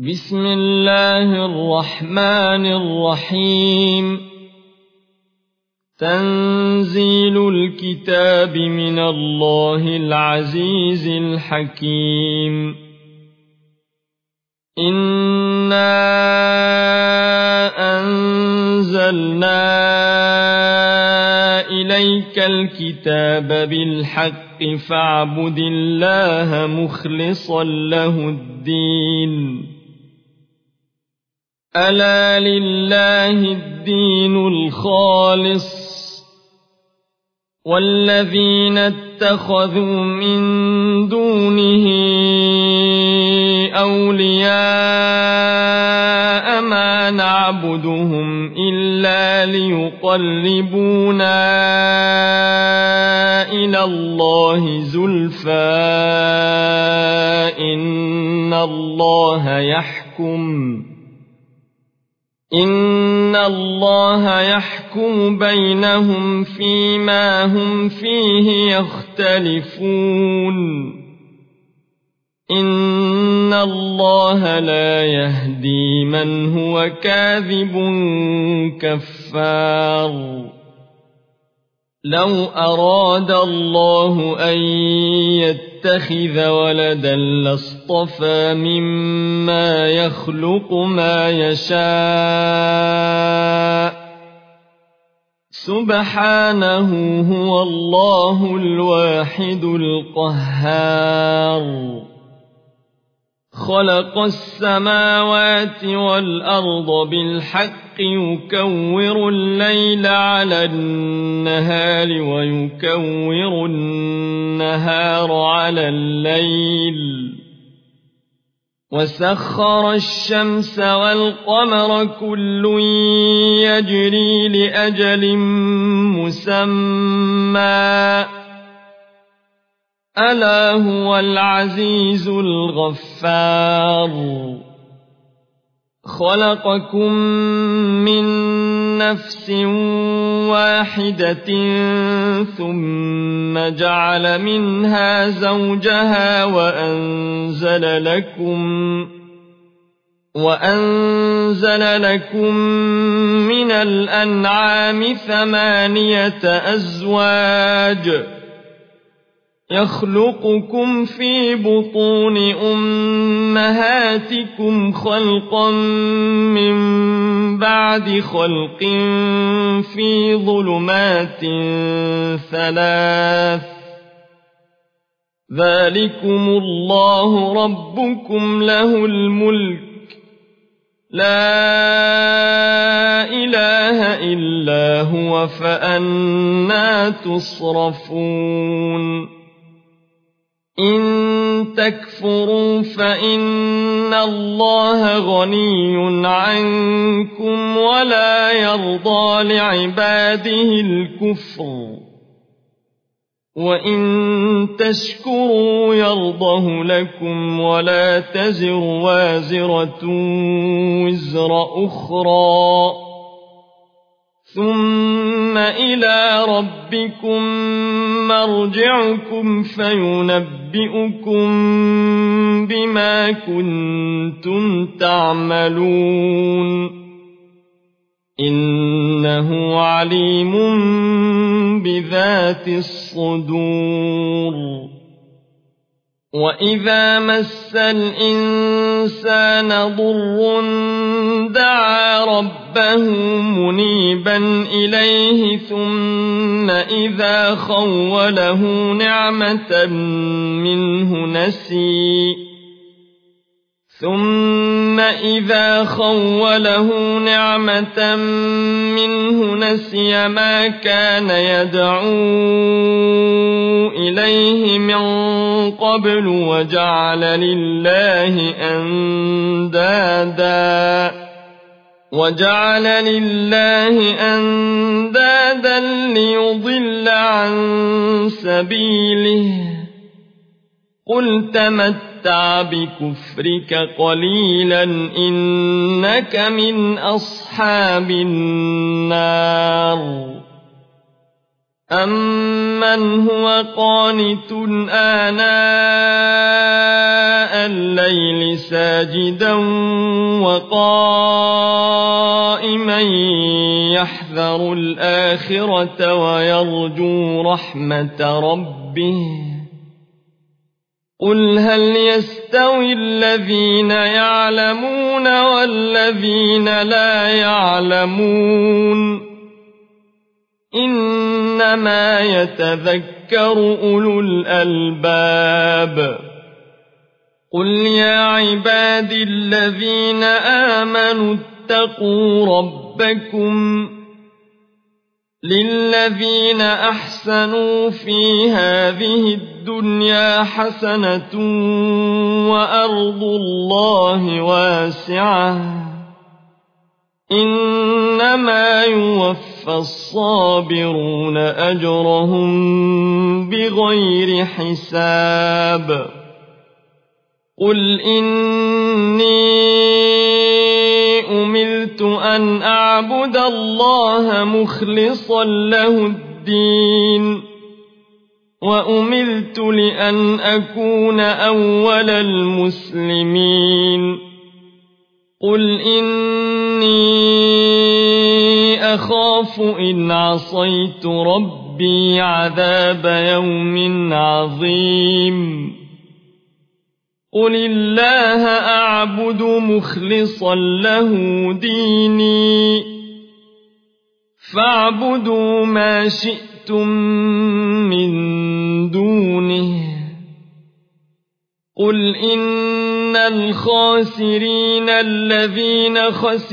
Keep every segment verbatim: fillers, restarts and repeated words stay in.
بسم الله الرحمن الرحيم تنزيل الكتاب من الله العزيز الحكيم إنا أنزلنا إليك الكتاب بالحق فاعبد الله مخلصا له الدين ألا لله الدين الخالص والذين اتخذوا من دونه أولياء ما نعبدهم إلا ليقربونا إلى الله زلفى إن الله يحكم إن الله يحكم بينهم فيما هم فيه يختلفون إن الله لا يهدي من هو كاذب كفار لو أراد الله أن يتخذ ولدا لاصطفى مما يخلق ما يشاء سبحانه هو الله الواحد القهار خلق السماوات والأرض بالحق يكور الليل على النهار ويكور النهار على الليل وسخر الشمس والقمر كل يجري لأجل مسمى ألا هو العزيز الغفار خلقكم من نفس واحدة ثم جعل منها زوجها وأنزل لكم وأنزل لكم من الأنعام ثمانية أزواج يخلقكم في بطون أمهاتكم خلقا من بعد خلق في ظلمات ثلاث ذلكم الله ربكم له الملك لا إله إلا هو فأنى تصرفون إن تكفروا فإن الله غني عنكم ولا يرضى لعباده الكفر وإن تشكروا يرضه لكم ولا تزر وازرة وزر أخرى ثم إلى ربكم مرجعكم فينبئكم بما كنتم تعملون إنه عليم بذات الصدور وإذا مس الإنسان ضر دعا ربه منيبا إليه ثم إذا خوله نعمة منه نسي ثم إذا خوله نعمة منه نسي ما كان يدعو إليه من قبل وجعل لله أندادا وجعل لله أندادا ليضل عن سبيله قل تمتع بكفرك قليلا إنك من أصحاب النار أَمَّنْ هُوَ قَانِتٌ آنَاءَ اللَّيْلِ سَاجِدًا وَقَائِمًا يَحْذَرُ الْآخِرَةَ وَيَرْجُو رَحْمَةَ رَبِّهِ قُلْ هَلْ يَسْتَوِي الَّذِينَ يَعْلَمُونَ وَالَّذِينَ لَا يَعْلَمُونَ إِنَّمَا يَتَذَكَّرُ أُولُو الْأَلْبَابِ قُلْ يَا عِبَادِي الَّذِينَ آمَنُوا اتَّقُوا رَبَّكُمْ لِلَّذِينَ أَحْسَنُوا فِي هَٰذِهِ الدُّنْيَا حَسَنَةٌ وَأَرْضُ اللَّهِ وَاسِعَةٌ إِنَّمَا يُوَفَّى الصَّابِرُونَ أَجْرَهُم بِغَيْرِ حِسَابٍ قُلْ إِنِّي أُمِرْتُ أَنْ أَعْبُدَ اللَّهَ مُخْلِصًا لَّهُ الدِّينَ وَأُمِرْتُ لِأَنْ أَكُونَ أَوَّلَ الْمُسْلِمِينَ قُلْ إِنِّي أَخَافُ إِنْ عَصَيْتُ رَبِّي عَذَابَ يَوْمٍ عَظِيمٍ قُلِ اللَّهَ أَعْبُدُ مُخْلِصًا لَّهُ دِينِي فَاعْبُدُوا مَا شِئْتُم مِّن دُونِهِ قُلْ إِنَّ الْخَاسِرِينَ الَّذِينَ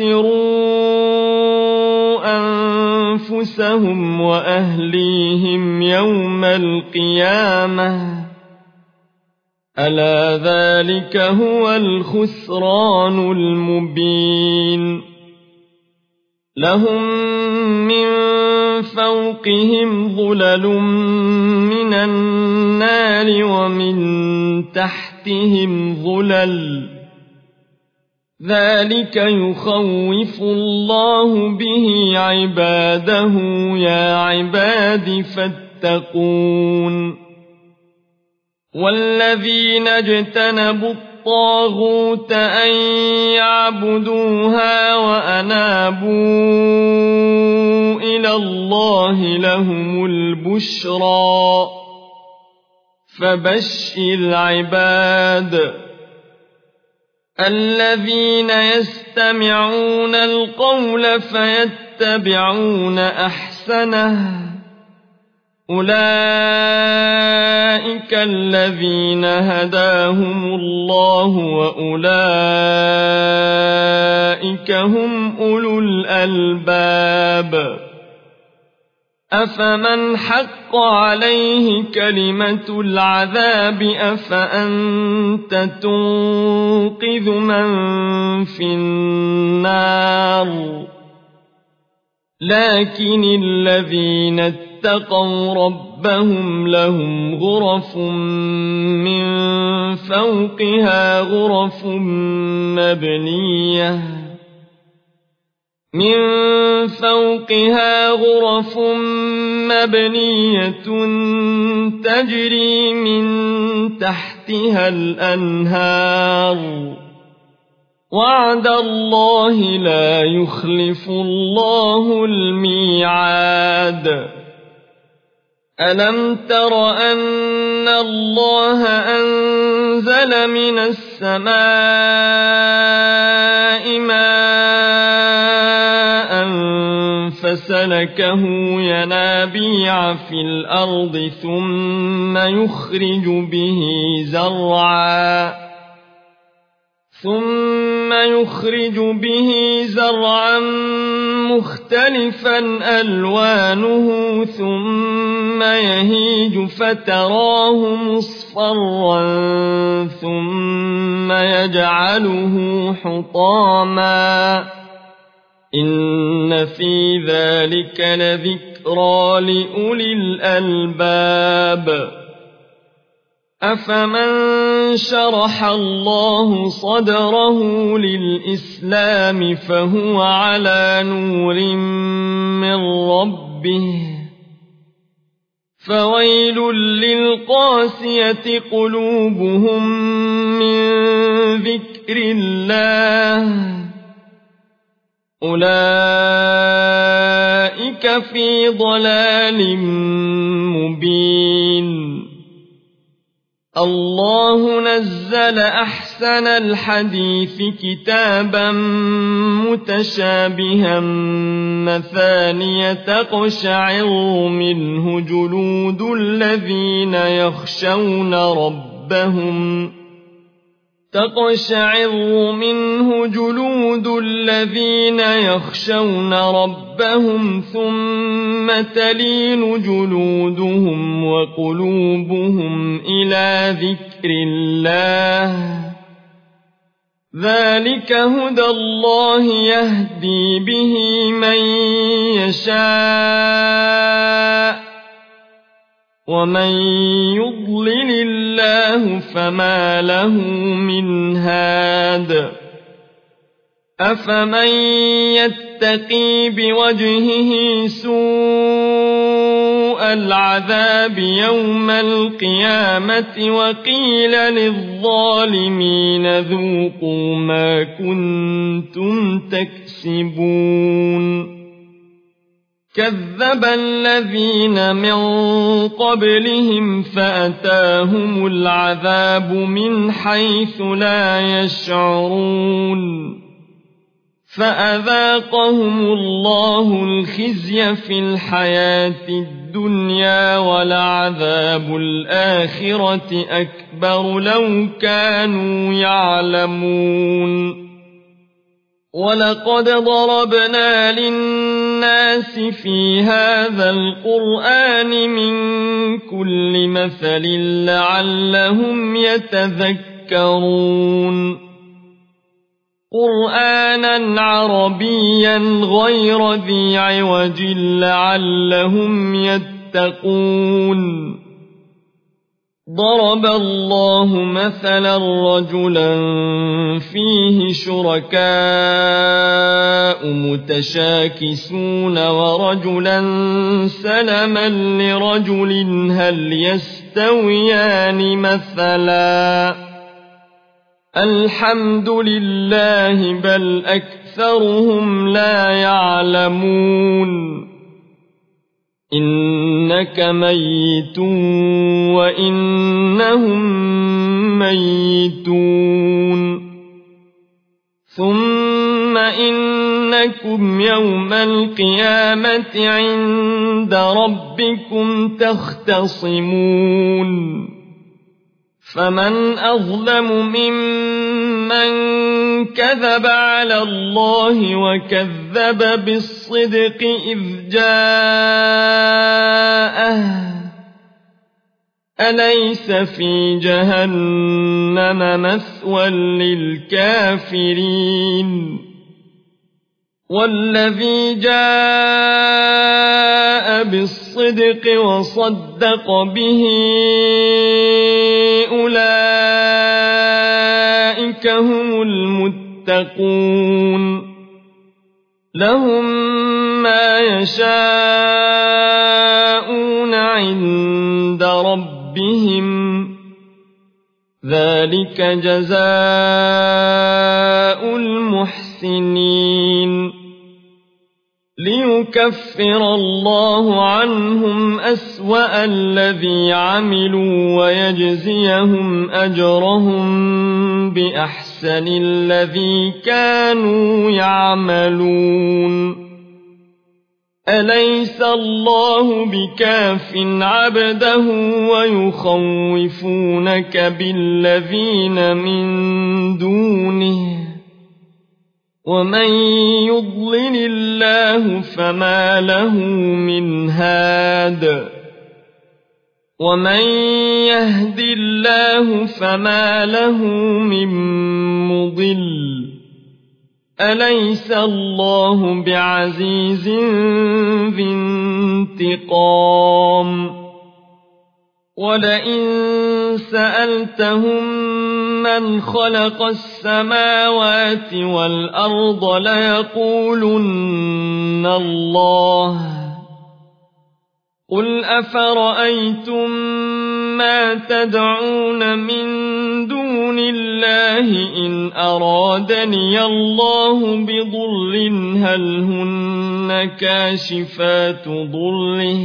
خَسِرُوا أَنفُسَهُمْ وَأَهْلِيهِمْ يَوْمَ الْقِيَامَةِ أَلَا ذَلِكَ هُوَ الْخُسْرَانُ الْمُبِينُ لَهُم مِّن فَوْقِهِمْ ظُلَلٌ مِّنَ النَّارِ وَمِن تَحْتِهِمْ ظُلَلٌ ذَلِكَ يُخَوِّفُ اللَّهُ بِهِ عِبَادَهُ يَا عِبَادِ فَاتَّقُونِ وَالَّذِينَ اجْتَنَبُوا الطَّاغُوتَ أَن يَعْبُدُوهَا وَأَنَابُوا إِلَى اللَّهِ لَهُمُ الْبُشْرَىٰ فَبَشِّرْ عِبَادِ الَّذِينَ يَسْتَمِعُونَ الْقَوْلَ فَيَتَّبِعُونَ أَحْسَنَهُ أُولَٰئِكَ الَّذِينَ هَدَاهُمُ اللَّهُ وَأُولَٰئِكَ هُمْ أُولُو الْأَلْبَابِ أَفَمَنْ حَقَّ عَلَيْهِ كَلِمَةُ الْعَذَابِ أَفَأَنتَ تُنقِذُ مَن فِي النَّارِ لَٰكِنِ الَّذِينَ اتَّقَوْا رَبَّهُمْ لَهُمْ غُرَفٌ مِّن فَوْقِهَا غُرَفٌ مَّبْنِيَّةٌ مِّن فَوْقِهَا غُرَفٌ مَّبْنِيَّةٌ تَجْرِي مِن تَحْتِهَا الْأَنْهَارُ وَعْدَ اللَّهِ لَا يُخْلِفُ اللَّهُ الْمِيعَادَ أَلَمْ تَرَ أَنَّ اللَّهَ أَنزَلَ مِنَ السَّمَاءِ مَاءً فَسَلَكَهُ يَنَابِيعَ فِي الْأَرْضِ ثُمَّ يُخْرِجُ بِهِ زَرْعًا ثُمَّ يُخْرِجُ بِهِ زَرْعًا مُخْتَلِفًا أَلْوَانُهُ ثُمَّ يَهِيجُ فَتَرَاهُ مُصْفَرًّا ثُمَّ يَجْعَلُهُ حُطَامًا إِنَّ فِي ذَلِكَ لَذِكْرَىٰ لِأُولِي الْأَلْبَابِ أَفَمَن شَرَحَ اللَّهُ صَدْرَهُ لِلْإِسْلَامِ فَهُوَ عَلَىٰ نُورٍ مِّن رَّبِّهِ فويل للقاسية قلوبهم من ذكر الله أولئك في ضلال مبين الله نزل أحسن الحديث كتابا متشابها مثانية تقشعر منه جلود الذين يخشون ربهم تقشعر منه جلود الذين يخشون ربهم ثم تلين جلودهم وقلوبهم إلى ذكر الله ذلك هدى الله يهدي به من يشاء ومن يضلل الله فما له من هاد أفمن يتقي بوجهه سوء العذاب يوم القيامة وقيل للظالمين ذوقوا ما كنتم تكسبون كذب الذين من قبلهم فأتاهم العذاب من حيث لا يشعرون فأذاقهم الله الخزي في الحياة الدنيا ولعذاب الآخرة أكبر لو كانوا يعلمون ولقد ضربنا للناس في هذا القرآن من كل مثل لعلهم يتذكرون قرآنا عربيا غير ذي عوج لعلهم يتقون ضرب الله مثلا رجلا فيه شركاء متشاكسون ورجلا سلما لرجل هل يستويان مثلا الحمد لله بل أكثرهم لا يعلمون إنك ميت وإنهم ميتون ثم إنكم يوم القيامة عند ربكم تختصمون فمن أظلم ممن كذب على الله وكذب بالصدق إذ جاءه أليس في جهنم مثوى للكافرين والذي جاء بالصدق وصدق به أولئك هم المتقون لهم ما يشاءون عند ربهم ذلك جزاء المحسنين ليكفر الله عنهم أسوأ الذي عملوا ويجزيهم أجرهم بأحسن الذي كانوا يعملون أليس الله بكاف عبده ويخوفونك بالذين من دونه ومن يضلل الله فما له من هاد ومن يهد الله فما له من مضل أليس الله بعزيز ذي انتقام ولئن سألتهم من خلق السماوات والأرض ليقولن الله قل أفرأيتم ما تدعون من دون الله إن أرادني الله بضر هل هن كاشفات ضره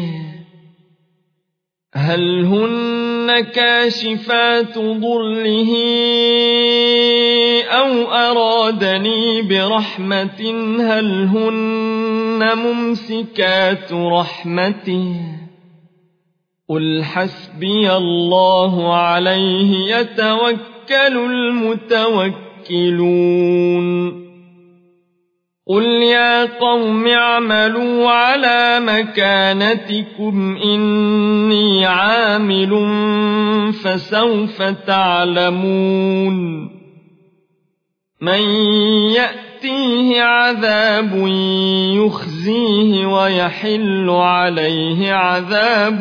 هل هن كاشفات ضره أو أرادني برحمة هل هن ممسكات رحمته قل حسبي الله عليه يتوكل المتوكلون قل يا قوم اعملوا على مكانتكم إني عامل فسوف تعلمون من يأتيه عذاب يخزيه ويحل عليه عذاب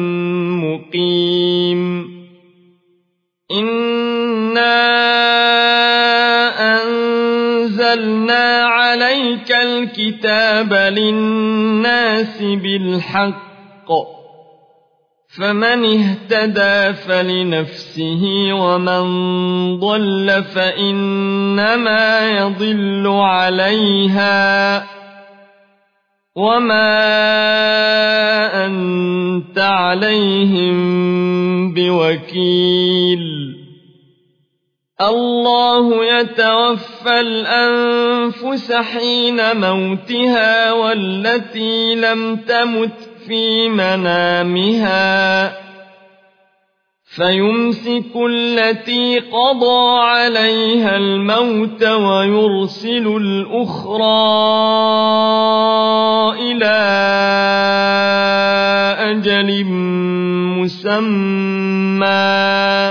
مقيم إنا أنزلنا عليك الكتاب للناس بالحق فمن اهتدى فلنفسه ومن ضل فإنما يضل عليها وما أنت عليهم بوكيل الله يتوفى الأنفس حين موتها والتي لم تمت في منامها فيمسك التي قضى عليها الموت ويرسل الأخرى إلى أجل مسمى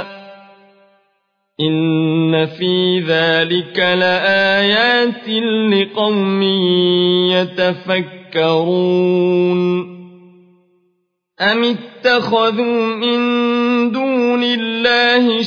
إن في ذلك لآيات لقوم يتفكرون أم اتخذوا من دون الله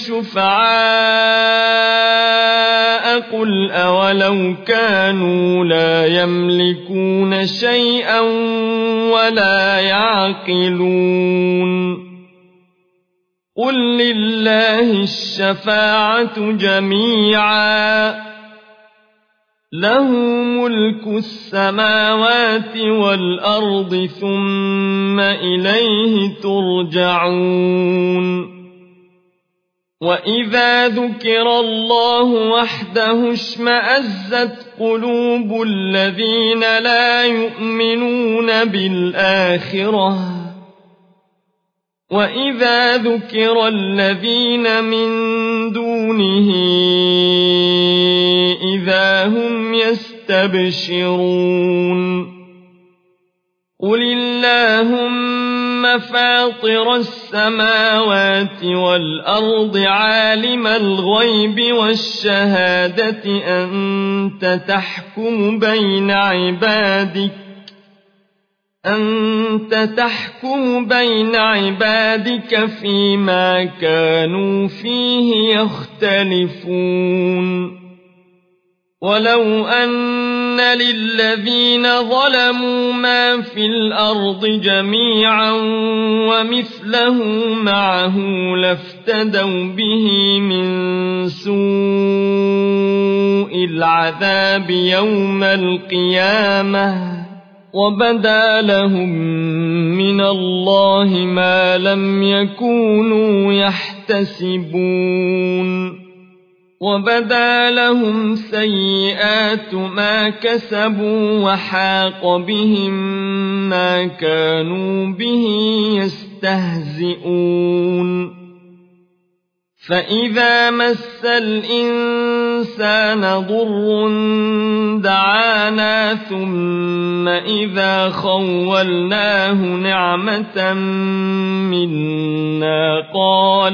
شفعاء قل أولو كانوا لا يملكون شيئا ولا يعقلون قل لله الشفاعة جميعا له ملك السماوات والأرض ثم إليه ترجعون وإذا ذكر الله وحده اشمأزت قلوب الذين لا يؤمنون بالآخرة وإذا ذكر الذين من دونه إذا هم يستبشرون قل اللهم فاطر السماوات والأرض عالم الغيب والشهادة أنت تحكم بين عبادك أنت تحكم بين عبادك فيما كانوا فيه يختلفون ولو أن للذين ظلموا ما في الأرض جميعا ومثله معه لافتدوا به من سوء العذاب يوم القيامة وبدا لهم من الله ما لم يكونوا يحتسبون وبدا لهم سيئات ما كسبوا وحاق بهم ما كانوا به يستهزئون فإذا مس الإنسان ضر دعانا ثم إذا خولناه نعمة منا قال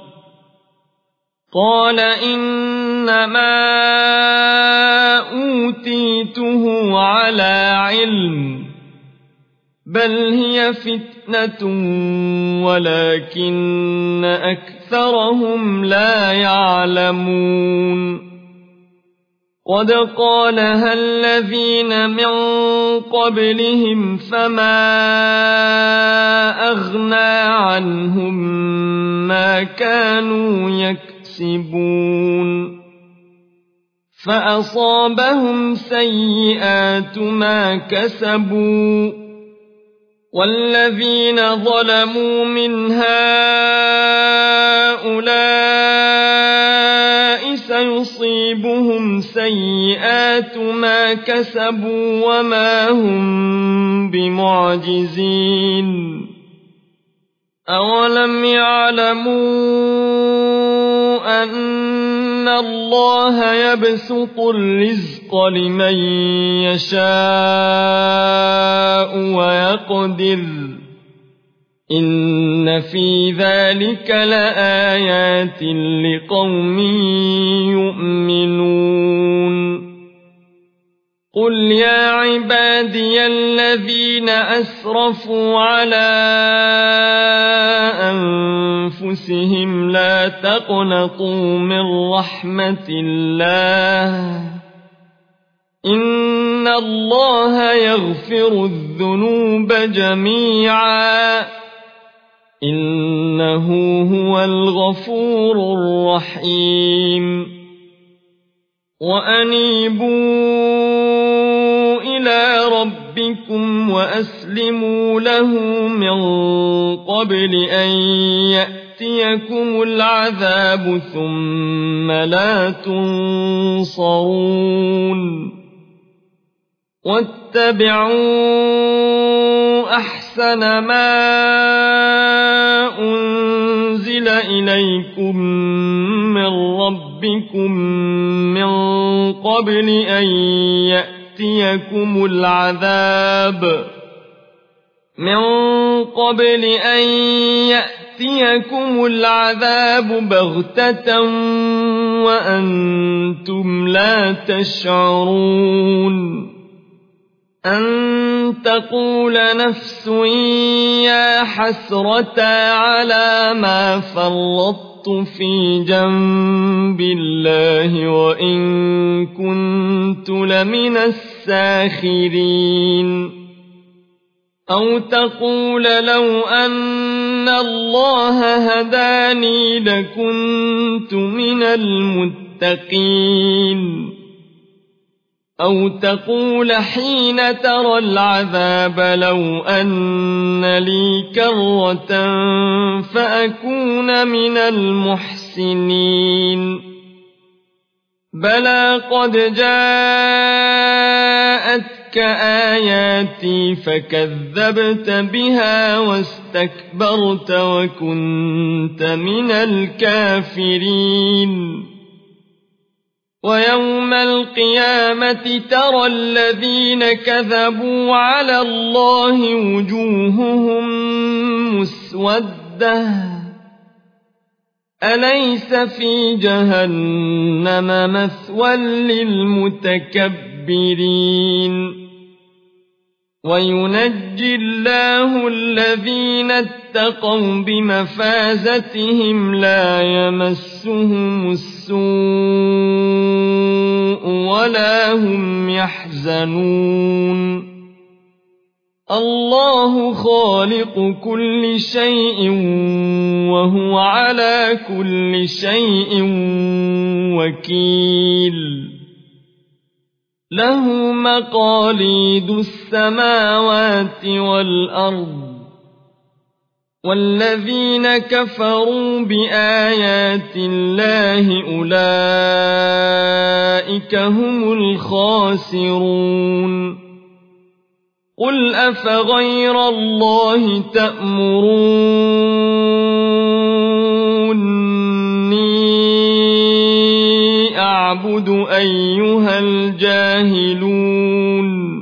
قال إنما أوتيته على علم بل هي فتنة ولكن أكثرهم لا يعلمون قد قالها الذين من قبلهم فما أغنى عنهم ما كانوا يكسبون فأصابهم سيئات ما كسبوا والذين ظلموا من هؤلاء سيصيبهم سيئات ما كسبوا وما هم بمعجزين أولم يعلموا أن الله يبسط الرزق لمن يشاء ويقدر إن في ذلك لآيات لقوم يؤمنون قل يا عبادي الذين أسرفوا على أنفسهم لا تقنطوا من رحمة الله إن الله يغفر الذنوب جميعا إنه هو الغفور الرحيم وأنيبوا إلى ربكم وأسلموا له من قبل أن يأتيكم العذاب ثم لا تنصرون واتبعوا أحسن ما أنزل إليكم من ربكم من قبل أن يأتيكم العذاب من قبل أن يأتيكم العذاب بغتة وأنتم لا تشعرون أن تقول نفس يا حسرة على ما فرطت في جنب الله وإن كنت لمن الساخرين أو تقول لو أن الله هداني لكنت من المتقين أو تقول حين ترى العذاب لو أن لي كرة فأكون من المحسنين بلى قد جاءتك آياتي فكذبت بها واستكبرت وكنت من الكافرين ويوم القيامة ترى الذين كذبوا على الله وجوههم مسودة أليس في جهنم مثوى للمتكبرين وينجي الله الذين اتقوا بمفازتهم لا يمسهم السوء ولا هم يحزنون الله خالق كل شيء وهو على كل شيء وكيل له مقاليد السماوات والأرض والذين كفروا بآيات الله أولئك هم الخاسرون قل أفغير الله تأمروني أعبد أيها الجاهلون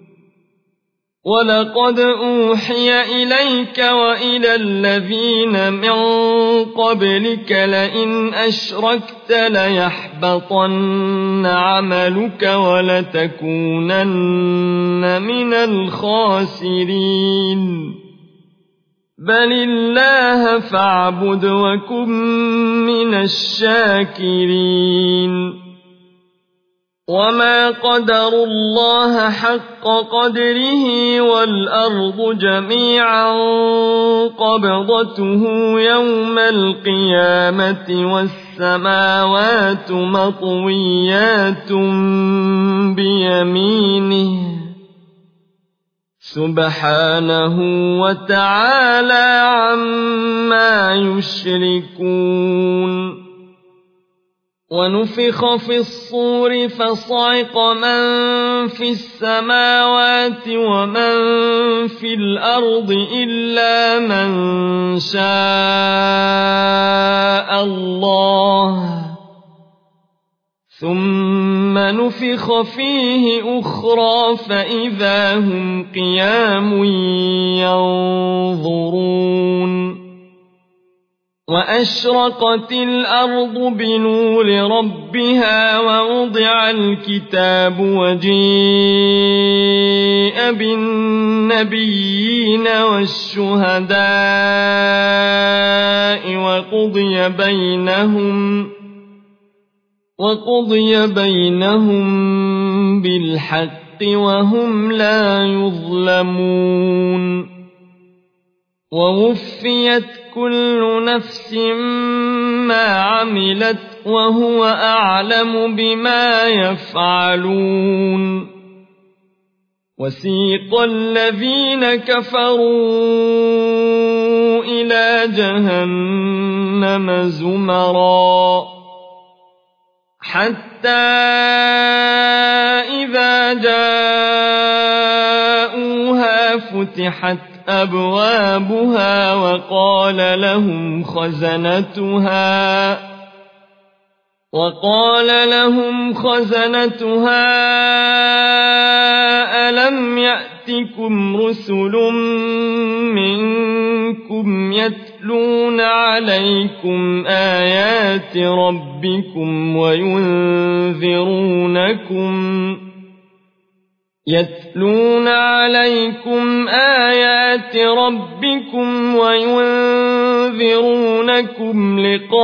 ولقد أوحي إليك وإلى الذين من قبلك لئن أشركت ليحبطن عملك ولتكونن من الخاسرين بل الله فاعبد وكن من الشاكرين وما قدروا الله حق قدره والأرض جميعا قبضته يوم القيامة والسماوات مطويات بيمينه سبحانه وتعالى عما يشركون ونفخ في الصور فصعق من في السماوات ومن في الأرض إلا من شاء الله ثم نفخ فيه أخرى فإذا هم قيام ينظرون وأشرقت الأرض بنور ربها ووضع الكتاب وجيء بالنبيين والشهداء وقضي بينهم وقضي بينهم بالحق وهم لا يظلمون ووفيت كل نفس ما عملت وهو أعلم بما يفعلون وسيق الذين كفروا إلى جهنم زمرا حتى إذا جاءوها فتحت أبوابها وقال لهم خزنتها وقال لهم خزنتها ألم يأتكم رسل منكم يتلون عليكم آيات ربكم وينذرونكم يتلون عليكم آيات ربكم وينذرونكم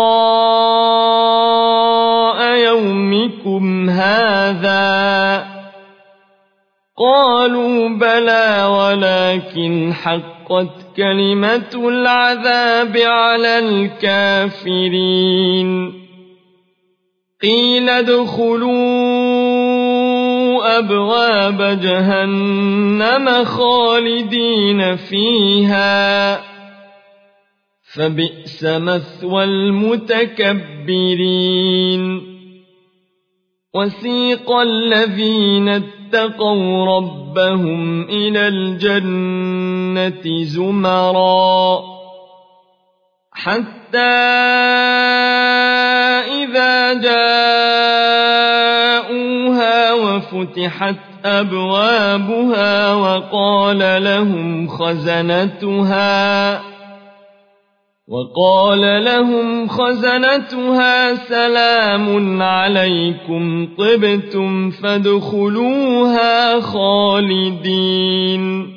لقاء يومكم هذا قالوا بلى ولكن حقت كلمة العذاب على الكافرين قيل ادخلوا أبواب جهنم خالدين فيها فبئس مثوى المتكبرين وسيق الذين اتقوا ربهم إلى الجنة زمرا حتى إذا جاءوها وفتحت أبوابها وقال لهم خزنتها وقال لهم خزنتها سلام عليكم طبتم فادخلوها خالدين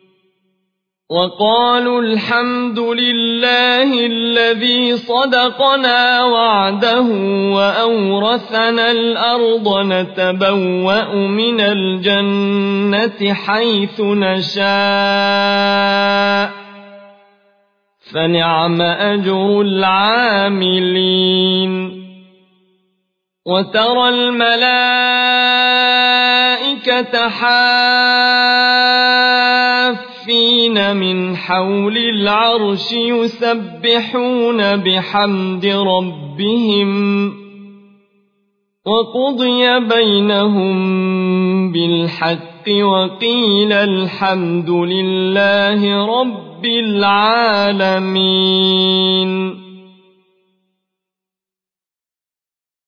وقالوا الحمد لله الذي صدقنا وعده وأورثنا الأرض نتبوأ من الجنة حيث نشاء فنعم أجر العاملين وترى الملائكة حافين من حول العرش يسبحون بحمد ربهم وقضي بينهم بالحق وقيل الحمد لله رب العالمين